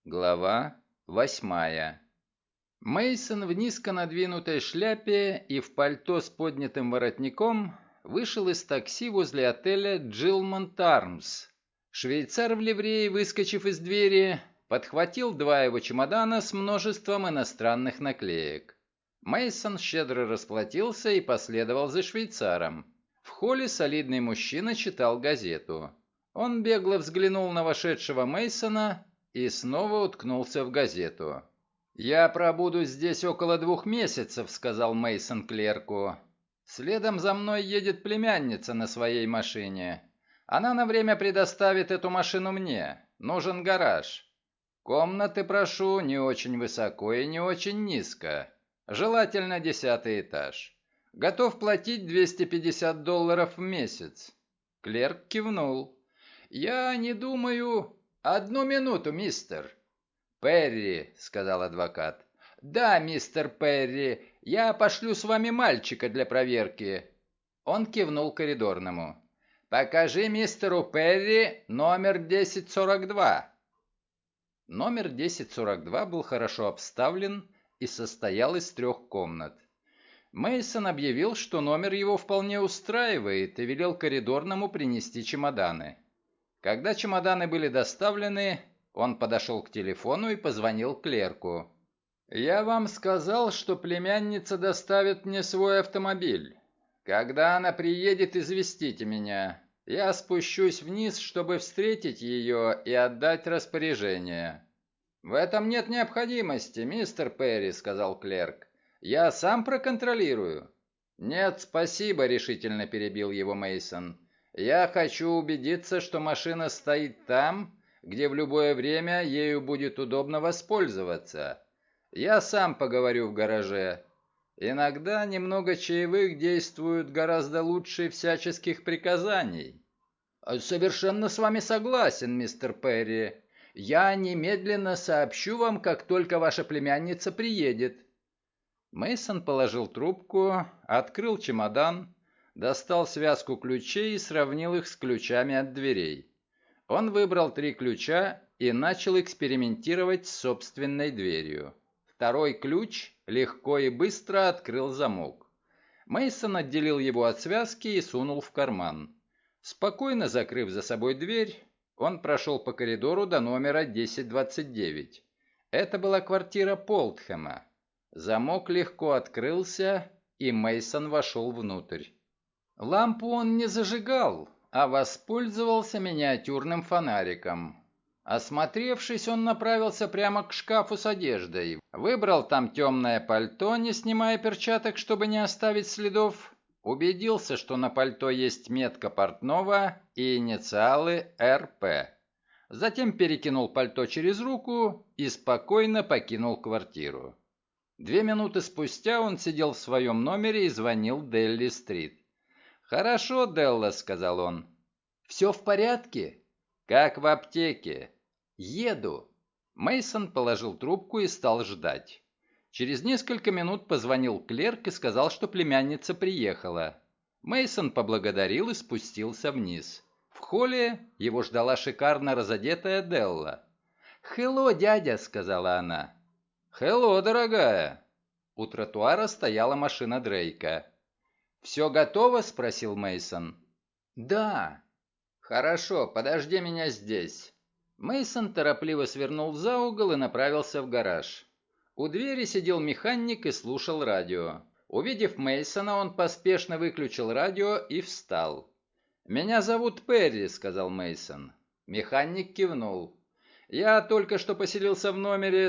Глава 8. Мейсон в низко надвинутой шляпе и в пальто с поднятым воротником вышел из такси возле отеля «Джилмонт Армс». Швейцар в ливрее, выскочив из двери, подхватил два его чемодана с множеством иностранных наклеек. Мейсон щедро расплатился и последовал за швейцаром. В холле солидный мужчина читал газету. Он бегло взглянул на вошедшего Мейсона и снова уткнулся в газету. «Я пробуду здесь около 2 месяцев», — сказал Мейсон клерку. «Следом за мной едет племянница на своей машине. Она на время предоставит эту машину мне. Нужен гараж. Комнаты прошу не очень высоко и не очень низко. Желательно 10-й этаж. Готов платить $250 в месяц». Клерк кивнул. «Я не думаю...» «Одну минуту, мистер». «Перри», — сказал адвокат. «Да, мистер Перри, я пошлю с вами мальчика для проверки». Он кивнул коридорному. «Покажи мистеру Перри номер 1042». Номер 1042 был хорошо обставлен и состоял из 3 комнат. Мейсон объявил, что номер его вполне устраивает, и велел коридорному принести чемоданы. Когда чемоданы были доставлены, он подошел к телефону и позвонил клерку. «Я вам сказал, что племянница доставит мне свой автомобиль. Когда она приедет, известите меня. Я спущусь вниз, чтобы встретить ее и отдать распоряжение». «В этом нет необходимости, мистер Перри», — сказал клерк. «Я сам проконтролирую». «Нет, спасибо», — решительно перебил его Мейсон. «Я хочу убедиться, что машина стоит там, где в любое время ею будет удобно воспользоваться. Я сам поговорю в гараже. Иногда немного чаевых действуют гораздо лучше всяческих приказаний». «Совершенно с вами согласен, мистер Перри. Я немедленно сообщу вам, как только ваша племянница приедет». Мейсон положил трубку, открыл чемодан, достал связку ключей и сравнил их с ключами от дверей. Он выбрал 3 ключа и начал экспериментировать с собственной дверью. Второй ключ легко и быстро открыл замок. Мейсон отделил его от связки и сунул в карман. Спокойно закрыв за собой дверь, он прошел по коридору до номера 1029. Это была квартира Полтхэма. Замок легко открылся, и Мейсон вошел внутрь. Лампу он не зажигал, а воспользовался миниатюрным фонариком. Осмотревшись, он направился прямо к шкафу с одеждой. Выбрал там темное пальто, не снимая перчаток, чтобы не оставить следов. Убедился, что на пальто есть метка портного и инициалы РП. Затем перекинул пальто через руку и спокойно покинул квартиру. 2 минуты спустя он сидел в своем номере и звонил Делли-стрит. «Хорошо, Делла», — сказал он. «Все в порядке?» «Как в аптеке». «Еду». Мейсон положил трубку и стал ждать. Через несколько минут позвонил клерк и сказал, что племянница приехала. Мейсон поблагодарил и спустился вниз. В холле его ждала шикарно разодетая Делла. «Хелло, дядя», — сказала она. «Хелло, дорогая». У тротуара стояла машина Дрейка. «Все готово?» — спросил Мейсон. «Да». «Хорошо, подожди меня здесь». Мейсон торопливо свернул за угол и направился в гараж. У двери сидел механик и слушал радио. Увидев Мейсона, он поспешно выключил радио и встал. «Меня зовут Перри», — сказал Мейсон. Механик кивнул. «Я только что поселился в номере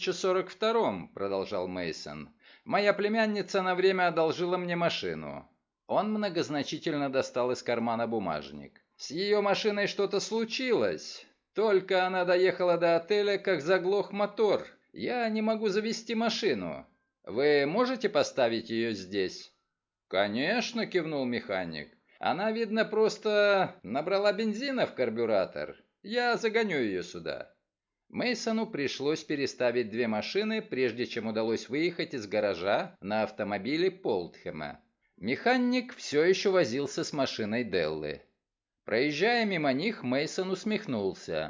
1042, продолжал Мейсон. «Моя племянница на время одолжила мне машину». Он многозначительно достал из кармана бумажник. «С ее машиной что-то случилось. Только она доехала до отеля, как заглох мотор. Я не могу завести машину. Вы можете поставить ее здесь?» «Конечно», — кивнул механик. «Она, видно, просто набрала бензина в карбюратор. Я загоню ее сюда». Мейсону пришлось переставить 2 машины, прежде чем удалось выехать из гаража на автомобиле Полтхэма. Механик все еще возился с машиной Деллы. Проезжая мимо них, Мейсон усмехнулся.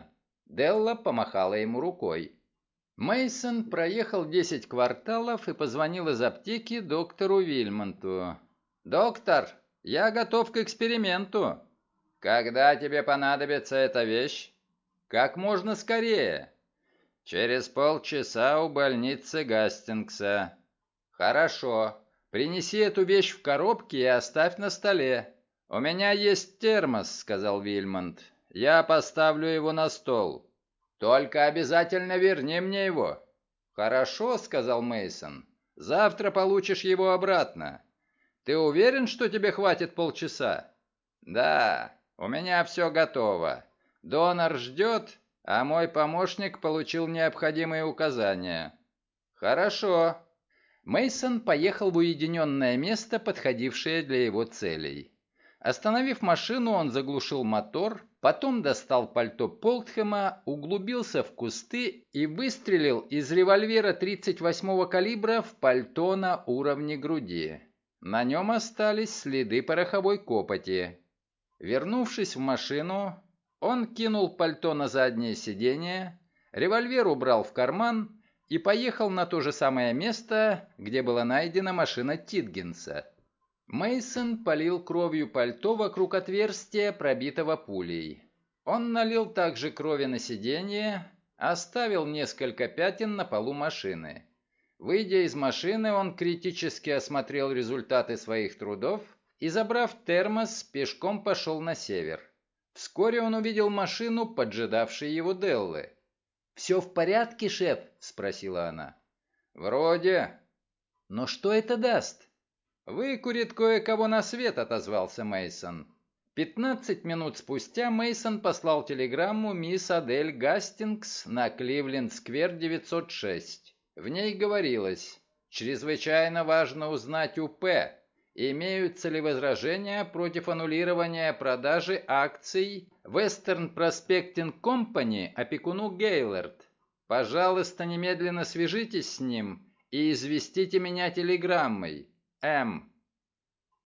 Делла помахала ему рукой. Мейсон проехал 10 кварталов и позвонил из аптеки доктору Вильмонту. «Доктор, я готов к эксперименту. Когда тебе понадобится эта вещь?» «Как можно скорее». «Через полчаса у больницы Гастингса». «Хорошо. Принеси эту вещь в коробке и оставь на столе». «У меня есть термос», — сказал Вильмонт. «Я поставлю его на стол». «Только обязательно верни мне его». «Хорошо», — сказал Мейсон. «Завтра получишь его обратно». «Ты уверен, что тебе хватит полчаса?» «Да, у меня все готово. Донор ждет, а мой помощник получил необходимые указания». «Хорошо». Мейсон поехал в уединенное место, подходившее для его целей. Остановив машину, он заглушил мотор, потом достал пальто Полтхэма, углубился в кусты и выстрелил из револьвера 38-го калибра в пальто на уровне груди. На нем остались следы пороховой копоти. Вернувшись в машину, он кинул пальто на заднее сиденье, револьвер убрал в карман и поехал на то же самое место, где была найдена машина Титгенса. Мейсон полил кровью пальто вокруг отверстия, пробитого пулей. Он налил также крови на сиденье, оставил несколько пятен на полу машины. Выйдя из машины, он критически осмотрел результаты своих трудов и, забрав термос, пешком пошел на север. Вскоре он увидел машину, поджидавшей его Деллы. «Все в порядке, шеф?» – спросила она. «Вроде». «Но что это даст?» «Выкурит кое-кого на свет», — отозвался Мейсон. 15 минут спустя Мейсон послал телеграмму мисс Адель Гастингс на Кливленд-сквер 906. В ней говорилось: «Чрезвычайно важно узнать у П, имеются ли возражения против аннулирования продажи акций Western Prospecting Company опекуну Гейлорд. Пожалуйста, немедленно свяжитесь с ним и известите меня телеграммой. М».